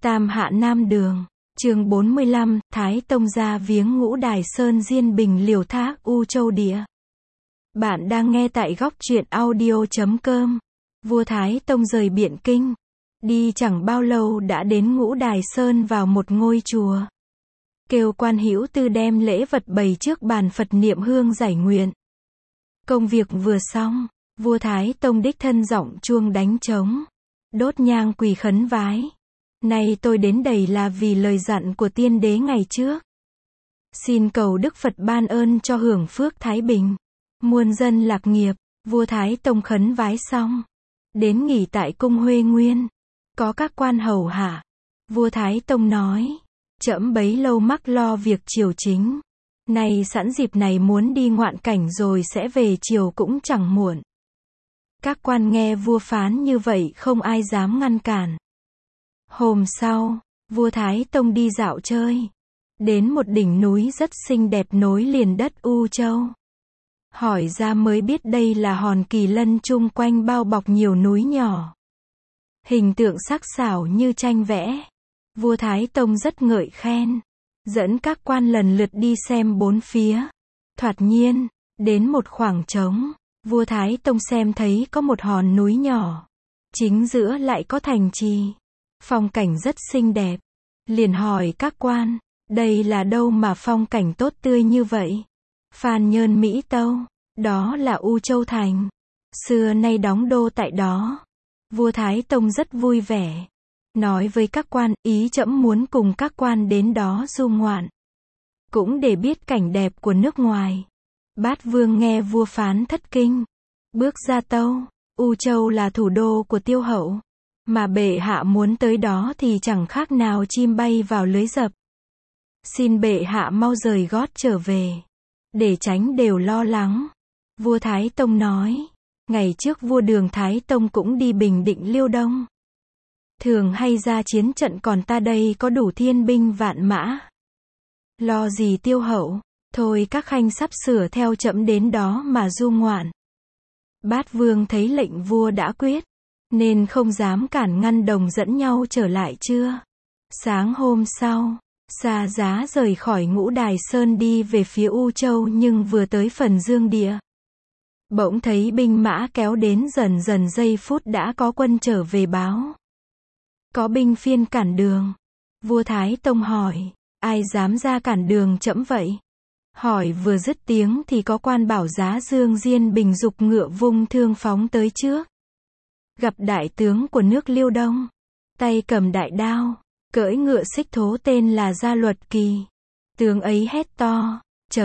Tam Hạ Nam Đường, chương 45, Thái Tông ra viếng Ngũ Đài Sơn Diên Bình Liều Thác U Châu Địa. Bạn đang nghe tại góc truyện audio.com. Vua Thái Tông rời Biện Kinh. Đi chẳng bao lâu đã đến Ngũ Đài Sơn vào một ngôi chùa. Kêu quan hữu tư đem lễ vật bày trước bàn Phật niệm hương giải nguyện. Công việc vừa xong, vua Thái Tông đích thân giọng chuông đánh trống, đốt nhang quỳ khấn vái. Nay tôi đến đây là vì lời dặn của tiên đế ngày trước. Xin cầu Đức Phật ban ơn cho hưởng phước thái bình, muôn dân lạc nghiệp. Vua Thái Tông khấn vái xong, đến nghỉ tại cung Huê Nguyên. Có các quan hầu hạ. Vua Thái Tông nói, trẫm bấy lâu mắc lo việc triều chính. Nay sẵn dịp này muốn đi ngoạn cảnh rồi sẽ về triều cũng chẳng muộn. Các quan nghe vua phán như vậy không ai dám ngăn cản. Hôm sau, vua Thái Tông đi dạo chơi. Đến một đỉnh núi rất xinh đẹp nối liền đất U Châu. Hỏi ra mới biết đây là Hòn Kỳ Lân chung quanh bao bọc nhiều núi nhỏ. Hình tượng sắc sảo như tranh vẽ. Vua Thái Tông rất ngợi khen. Dẫn các quan lần lượt đi xem bốn phía. Thoạt nhiên, đến một khoảng trống, vua Thái Tông xem thấy có một hòn núi nhỏ. Chính giữa lại có thành trì. Phong cảnh rất xinh đẹp. Liền hỏi các quan, đây là đâu mà phong cảnh tốt tươi như vậy? Phan Nhơn Mỹ Tâu, đó là U Châu Thành. Xưa nay đóng đô tại đó. Vua Thái Tông rất vui vẻ. Nói với các quan, ý trẫm muốn cùng các quan đến đó du ngoạn. Cũng để biết cảnh đẹp của nước ngoài. Bát Vương nghe vua phán thất kinh. Bước ra tâu, U Châu là thủ đô của Tiêu Hậu. Mà bệ hạ muốn tới đó thì chẳng khác nào chim bay vào lưới dập. Xin bệ hạ mau rời gót trở về. Để tránh đều lo lắng. Vua Thái Tông nói. Ngày trước vua Đường Thái Tông cũng đi bình định Liêu Đông. Thường hay ra chiến trận còn ta đây có đủ thiên binh vạn mã. Lo gì Tiêu Hậu, thôi các khanh sắp sửa theo trẫm đến đó mà du ngoạn. Bát Vương thấy lệnh vua đã quyết, nên không dám cản ngăn, đồng dẫn nhau trở lại trưa. Sáng hôm sau, Xa Giá rời khỏi Ngũ Đài Sơn đi về phía U Châu, nhưng vừa tới phần Dương Địa, bỗng thấy binh mã kéo đến, dần dần giây phút đã có quân trở về báo. Có binh phiên cản đường. Vua Thái Tông hỏi, ai dám ra cản đường trẫm vậy? Hỏi vừa dứt tiếng thì có quan bảo giá Dương Diên Bình giục ngựa vung thương phóng tới trước. Gặp đại tướng của nước Liêu Đông, tay cầm đại đao, cưỡi ngựa xích thố, tên là Gia Luật Kỳ. Tướng ấy hét to,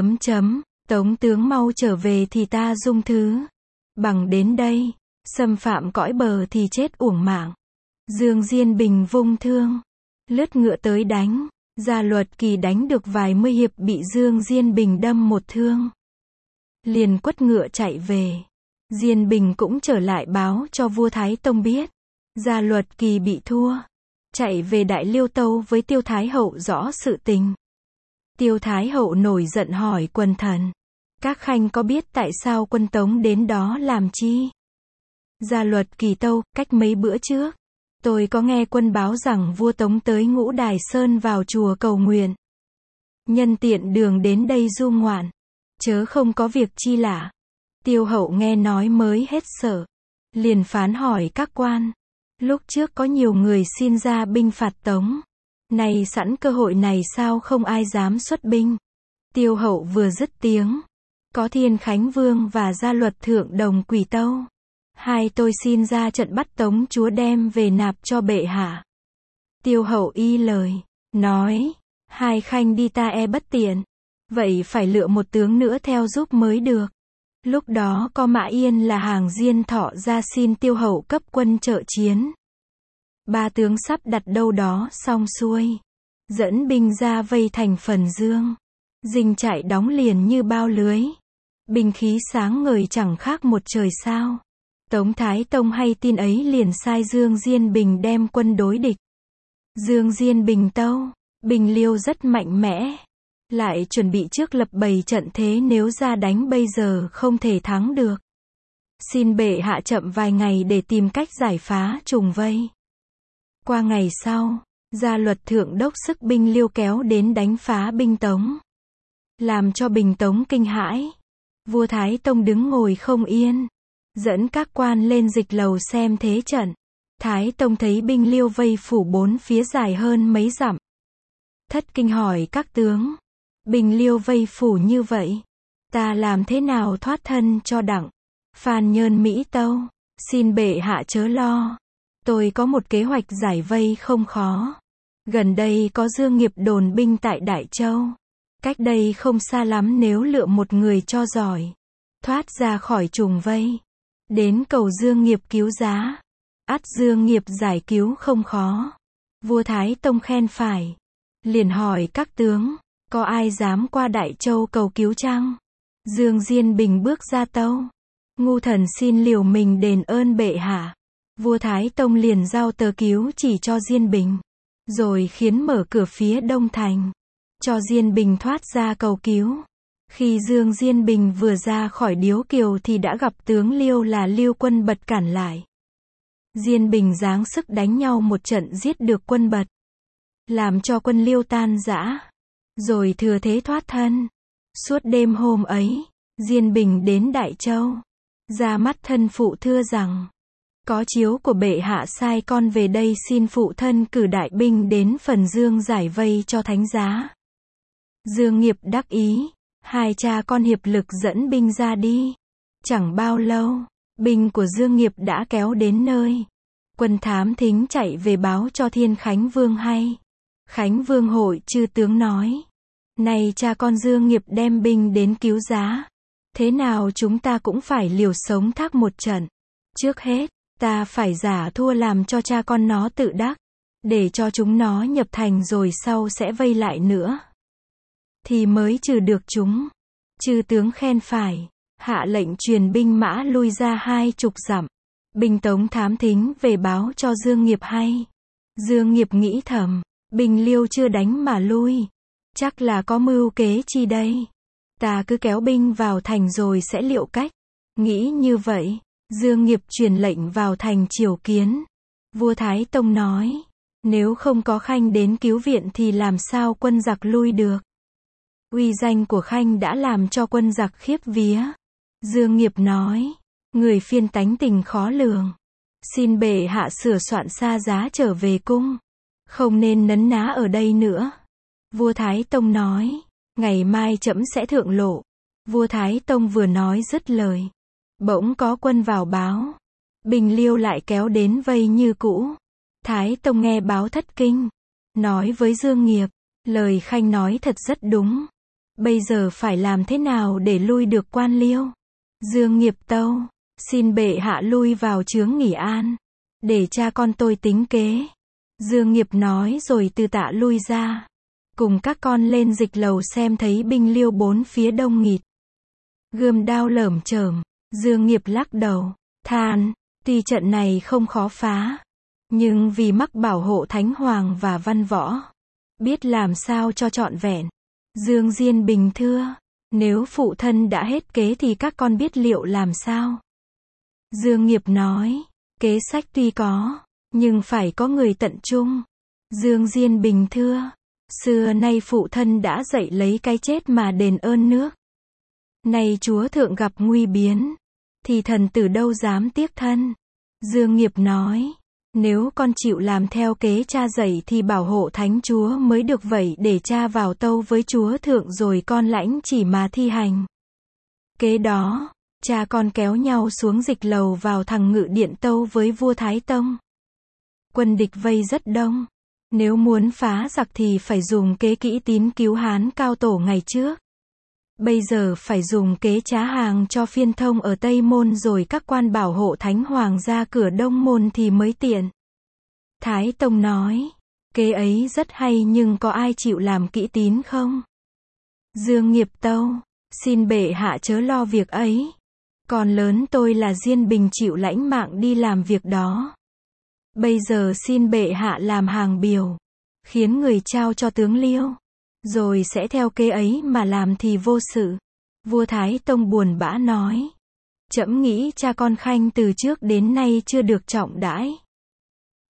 Tống tướng mau trở về thì ta dung thứ. Bằng đến đây, xâm phạm cõi bờ thì chết uổng mạng. Dương Diên Bình vung thương, lướt ngựa tới đánh. Gia Luật Kỳ đánh được vài mươi hiệp bị Dương Diên Bình đâm một thương. Liền quất ngựa chạy về. Diên Bình cũng trở lại báo cho vua Thái Tông biết. Gia Luật Kỳ bị thua. Chạy về Đại Liêu Tâu với Tiêu Thái Hậu rõ sự tình. Tiêu Thái Hậu nổi giận hỏi quần thần. Các khanh có biết tại sao quân Tống đến đó làm chi? Gia Luật Kỳ tâu, cách mấy bữa trước, tôi có nghe quân báo rằng vua Tống tới Ngũ Đài Sơn vào chùa cầu nguyện. Nhân tiện đường đến đây du ngoạn, chớ không có việc chi lạ. Tiêu Hậu nghe nói mới hết sợ. Liền phán hỏi các quan. Lúc trước có nhiều người xin ra binh phạt Tống. Nay sẵn cơ hội này sao không ai dám xuất binh? Tiêu Hậu vừa dứt tiếng, có Thiên Khánh Vương và Gia Luật Thượng đồng quỳ tâu. Hai tôi xin ra trận bắt Tống chúa đem về nạp cho bệ hạ. Tiêu Hậu y lời, nói, hai khanh đi ta bất tiện. Vậy phải lựa một tướng nữa theo giúp mới được. Lúc đó có Mã Yên là Hàng Diên Thọ ra xin Tiêu Hậu cấp quân trợ chiến. Ba tướng sắp đặt đâu đó xong xuôi, dẫn binh ra vây thành Phần Dương. Dinh trại đóng liền như bao lưới. Binh khí sáng ngời chẳng khác một trời sao. Tống Thái Tông hay tin ấy liền sai Dương Diên Bình đem quân đối địch. Dương Diên Bình tâu, Bình Liêu rất mạnh mẽ. Lại chuẩn bị trước lập bày trận thế, nếu ra đánh bây giờ không thể thắng được. Xin bệ hạ chậm vài ngày để tìm cách giải phá trùng vây. Qua ngày sau, Gia luật thượng đốc sức binh Liêu kéo đến đánh phá binh Tống, làm cho binh Tống kinh hãi. Vua Thái Tông đứng ngồi không yên, dẫn các quan lên dịch lầu xem thế trận. Thái Tông thấy binh Liêu vây phủ bốn phía dài hơn mấy dặm. Thất kinh hỏi các tướng, binh Liêu vây phủ như vậy, ta làm thế nào thoát thân cho đặng? Phan Nhơn Mỹ tâu, xin bệ hạ chớ lo, tôi có một kế hoạch giải vây không khó. Gần đây có Dương Nghiệp đồn binh tại Đại Châu. Cách đây không xa lắm, nếu lựa một người cho giỏi, thoát ra khỏi trùng vây, đến cầu Dương Nghiệp cứu giá, ắt Dương Nghiệp giải cứu không khó. Vua Thái Tông khen phải, liền hỏi các tướng, có ai dám qua Đại Châu cầu cứu chăng? Dương Diên Bình bước ra tâu, ngu thần xin liều mình đền ơn bệ hạ. Vua Thái Tông liền giao tờ cứu chỉ cho Diên Bình, rồi khiến mở cửa phía đông thành, cho Diên Bình thoát ra cầu cứu. Khi Dương Diên Bình vừa ra khỏi điếu kiều thì đã gặp tướng Liêu là Liêu Quân Bật cản lại. Diên Bình giáng sức đánh nhau một trận giết được Quân Bật, làm cho quân Liêu tan rã, rồi thừa thế thoát thân. Suốt đêm hôm ấy, Diên Bình đến Đại Châu, ra mắt thân phụ thưa rằng, có chiếu của bệ hạ sai con về đây xin phụ thân cử đại binh đến Phần Dương giải vây cho thánh giá. Dương Nghiệp đắc ý, hai cha con hiệp lực dẫn binh ra đi. Chẳng bao lâu, binh của Dương Nghiệp đã kéo đến nơi. Quân thám thính chạy về báo cho Thiên Khánh Vương hay. Khánh Vương hội chư tướng nói, này cha con Dương Nghiệp đem binh đến cứu giá, thế nào chúng ta cũng phải liều sống thác một trận. Trước hết, ta phải giả thua làm cho cha con nó tự đắc, để cho chúng nó nhập thành rồi sau sẽ vây lại nữa, thì mới trừ được chúng. Chư tướng khen phải, hạ lệnh truyền binh mã lui ra 20 dặm. Binh Tống thám thính về báo cho Dương Nghiệp hay. Dương Nghiệp nghĩ thầm, binh Liêu chưa đánh mà lui, chắc là có mưu kế chi đây. Ta cứ kéo binh vào thành rồi sẽ liệu cách. Nghĩ như vậy, Dương Nghiệp truyền lệnh vào thành triều kiến. Vua Thái Tông nói, nếu không có Khanh đến cứu viện thì làm sao quân giặc lui được. Uy danh của Khanh đã làm cho quân giặc khiếp vía. Dương Nghiệp nói, người phiên tánh tình khó lường, xin bệ hạ sửa soạn xa giá trở về cung, không nên nấn ná ở đây nữa. Vua Thái Tông nói, ngày mai trẫm sẽ thượng lộ. Vua Thái Tông vừa nói dứt lời, bỗng có quân vào báo, binh Liêu lại kéo đến vây như cũ. Thái Tông nghe báo thất kinh, nói với Dương Nghiệp, lời Khanh nói thật rất đúng. Bây giờ phải làm thế nào để lui được quan Liêu? Dương Nghiệp tâu, xin bệ hạ lui vào chướng nghỉ an, để cha con tôi tính kế. Dương Nghiệp nói rồi từ tạ lui ra, cùng các con lên dịch lầu xem thấy binh Liêu bốn phía đông nghịt, gươm đao lởm chởm. Dương Nghiệp lắc đầu, than, tuy trận này không khó phá, nhưng vì mắc bảo hộ thánh hoàng và văn võ, biết làm sao cho trọn vẹn. Dương Diên Bình thưa, nếu phụ thân đã hết kế thì các con biết liệu làm sao? Dương Nghiệp nói, kế sách tuy có, nhưng phải có người tận trung. Dương Diên Bình thưa, xưa nay phụ thân đã dạy lấy cái chết mà đền ơn nước. Nay chúa thượng gặp nguy biến, thì thần tử đâu dám tiếc thân. Dương Nghiệp nói, nếu con chịu làm theo kế cha dạy thì bảo hộ thánh chúa mới được, vậy để cha vào tâu với chúa thượng rồi con lãnh chỉ mà thi hành. Kế đó, cha con kéo nhau xuống dịch lầu vào thằng ngự điện tâu với vua Thái Tông. Quân địch vây rất đông, nếu muốn phá giặc thì phải dùng kế kỹ tín cứu Hán Cao Tổ ngày trước. Bây giờ phải dùng kế trá hàng cho phiên thông ở Tây Môn rồi các quan bảo hộ thánh hoàng ra cửa Đông Môn thì mới tiện. Thái Tông nói, kế ấy rất hay nhưng có ai chịu làm kỹ tín không? Dương Nghiệp tâu, xin bệ hạ chớ lo việc ấy. Còn lớn tôi là Diên Bình chịu lãnh mạng đi làm việc đó. Bây giờ xin bệ hạ làm hàng biểu, khiến người trao cho tướng Liêu, rồi sẽ theo kế ấy mà làm thì vô sự. Vua Thái Tông buồn bã nói, trẫm nghĩ cha con Khanh từ trước đến nay chưa được trọng đãi,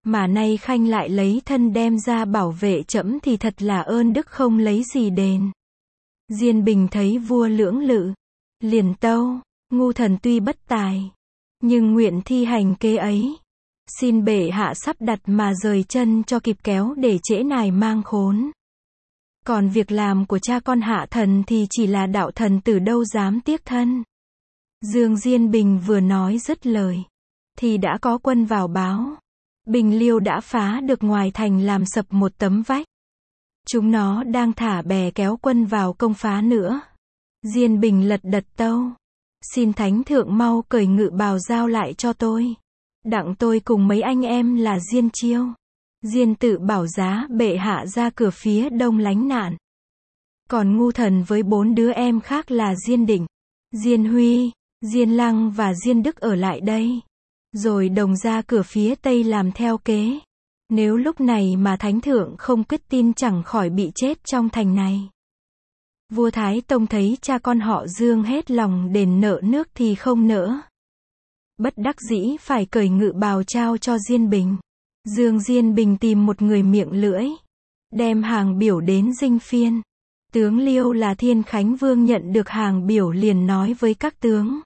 Mà nay khanh lại lấy thân đem ra bảo vệ trẫm thì thật là ơn đức không lấy gì đền. Diên Bình thấy vua lưỡng lự, liền tâu, ngu thần tuy bất tài, nhưng nguyện thi hành kế ấy. Xin bệ hạ sắp đặt mà rời chân cho kịp kéo để trễ nải mang khốn. Còn việc làm của cha con hạ thần thì chỉ là đạo thần tử đâu dám tiếc thân. Dương Diên Bình vừa nói dứt lời, thì đã có quân vào báo. Bình Liêu đã phá được ngoài thành làm sập một tấm vách. Chúng nó đang thả bè kéo quân vào công phá nữa. Diên Bình lật đật tâu, xin thánh thượng mau cởi ngự bào giao lại cho tôi. Đặng tôi cùng mấy anh em là Diên Chiêu, Diên Tự bảo giá bệ hạ ra cửa phía đông lánh nạn. Còn ngu thần với 4 đứa em khác là Diên Định, Diên Huy, Diên Lăng và Diên Đức ở lại đây. Rồi đồng ra cửa phía tây làm theo kế. Nếu lúc này mà thánh thượng không quyết tin chẳng khỏi bị chết trong thành này. Vua Thái Tông thấy cha con họ Dương hết lòng đền nợ nước thì không nỡ. Bất đắc dĩ phải cởi ngự bào trao cho Diên Bình. Dương Diên Bình tìm một người miệng lưỡi, đem hàng biểu đến dinh phiên. Tướng Liêu là Thiên Khánh Vương nhận được hàng biểu liền nói với các tướng.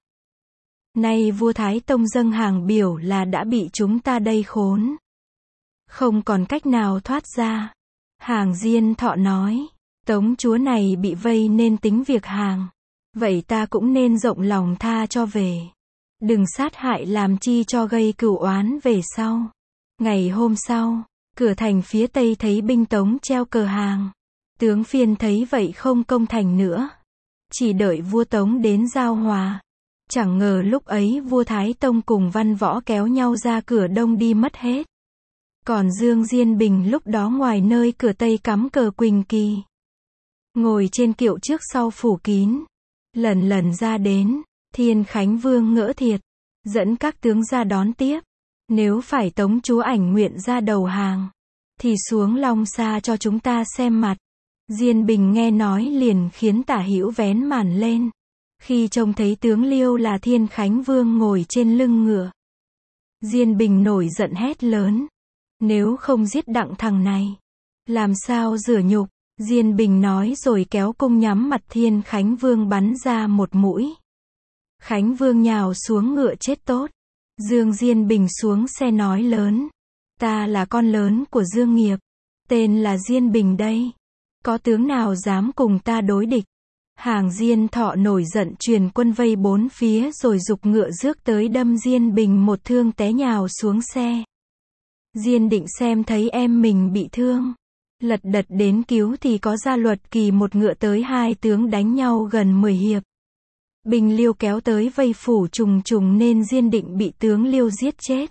Nay vua Thái Tông dâng hàng biểu là đã bị chúng ta đây khốn. Không còn cách nào thoát ra. Hàng Diên Thọ nói, Tống chúa này bị vây nên tính việc hàng. Vậy ta cũng nên rộng lòng tha cho về. Đừng sát hại làm chi cho gây cửu oán về sau. Ngày hôm sau, cửa thành phía tây thấy binh Tống treo cờ hàng. Tướng phiên thấy vậy không công thành nữa. Chỉ đợi vua Tống đến giao hòa. Chẳng ngờ lúc ấy vua Thái Tông cùng văn võ kéo nhau ra cửa đông đi mất hết. Còn Dương Diên Bình lúc đó ngoài nơi cửa tây cắm cờ Quỳnh Kỳ. Ngồi trên kiệu trước sau phủ kín. Lần lần ra đến, Thiên Khánh Vương ngỡ thiệt. Dẫn các tướng ra đón tiếp. Nếu phải Tống chúa ảnh nguyện ra đầu hàng, thì xuống Long Sa cho chúng ta xem mặt. Diên Bình nghe nói liền khiến Tả Hữu vén màn lên. Khi trông thấy tướng Liêu là Thiên Khánh Vương ngồi trên lưng ngựa. Diên Bình nổi giận hét lớn. Nếu không giết đặng thằng này, làm sao rửa nhục? Diên Bình nói rồi kéo cung nhắm mặt Thiên Khánh Vương bắn ra một mũi. Khánh Vương nhào xuống ngựa chết tốt. Dương Diên Bình xuống xe nói lớn. Ta là con lớn của Dương Nghiệp. Tên là Diên Bình đây. Có tướng nào dám cùng ta đối địch? Hàng Diên Thọ nổi giận truyền quân vây 4 phía rồi giục ngựa rước tới đâm Diên Bình một thương té nhào xuống xe. Diên Định xem thấy em mình bị thương. Lật đật đến cứu thì có Gia Luật Kỳ một ngựa tới 2 tướng đánh nhau gần 10 hiệp. Bình Liêu kéo tới vây phủ trùng trùng nên Diên Định bị tướng Liêu giết chết.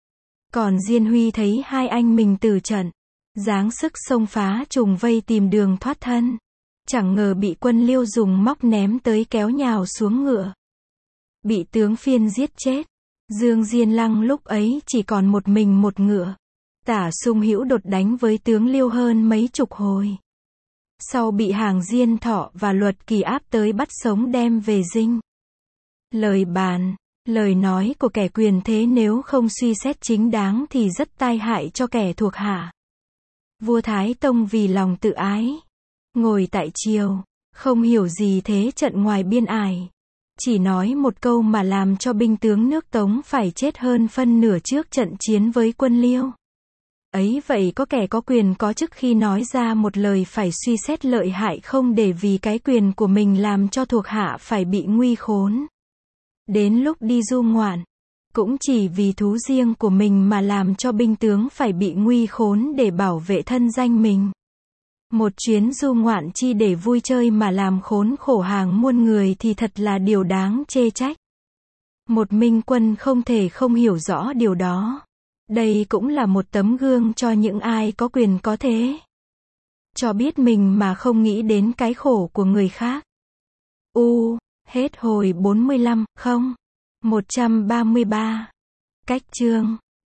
Còn Diên Huy thấy 2 anh mình từ trận, giáng sức xông phá trùng vây tìm đường thoát thân. Chẳng ngờ bị quân Liêu dùng móc ném tới kéo nhào xuống ngựa. Bị tướng phiên giết chết. Dương Diên Lăng lúc ấy chỉ còn một mình một ngựa. Tả Sung Hữu đột đánh với tướng Liêu hơn mấy chục hồi. Sau bị Hàng Diên Thọ và Luật Kỳ áp tới bắt sống đem về dinh. Lời bàn, lời nói của kẻ quyền thế nếu không suy xét chính đáng thì rất tai hại cho kẻ thuộc hạ. Vua Thái Tông vì lòng tự ái, ngồi tại triều, không hiểu gì thế trận ngoài biên ải. Chỉ nói một câu mà làm cho binh tướng nước Tống phải chết hơn phân nửa trước trận chiến với quân Liêu. Ấy vậy có kẻ có quyền có chức khi nói ra một lời phải suy xét lợi hại không để vì cái quyền của mình làm cho thuộc hạ phải bị nguy khốn. Đến lúc đi du ngoạn, cũng chỉ vì thú riêng của mình mà làm cho binh tướng phải bị nguy khốn để bảo vệ thân danh mình. Một chuyến du ngoạn chi để vui chơi mà làm khốn khổ hàng muôn người thì thật là điều đáng chê trách. Một minh quân không thể không hiểu rõ điều đó. Đây cũng là một tấm gương cho những ai có quyền có thế. Cho biết mình mà không nghĩ đến cái khổ của người khác. Hết hồi 45, 133. Cách chương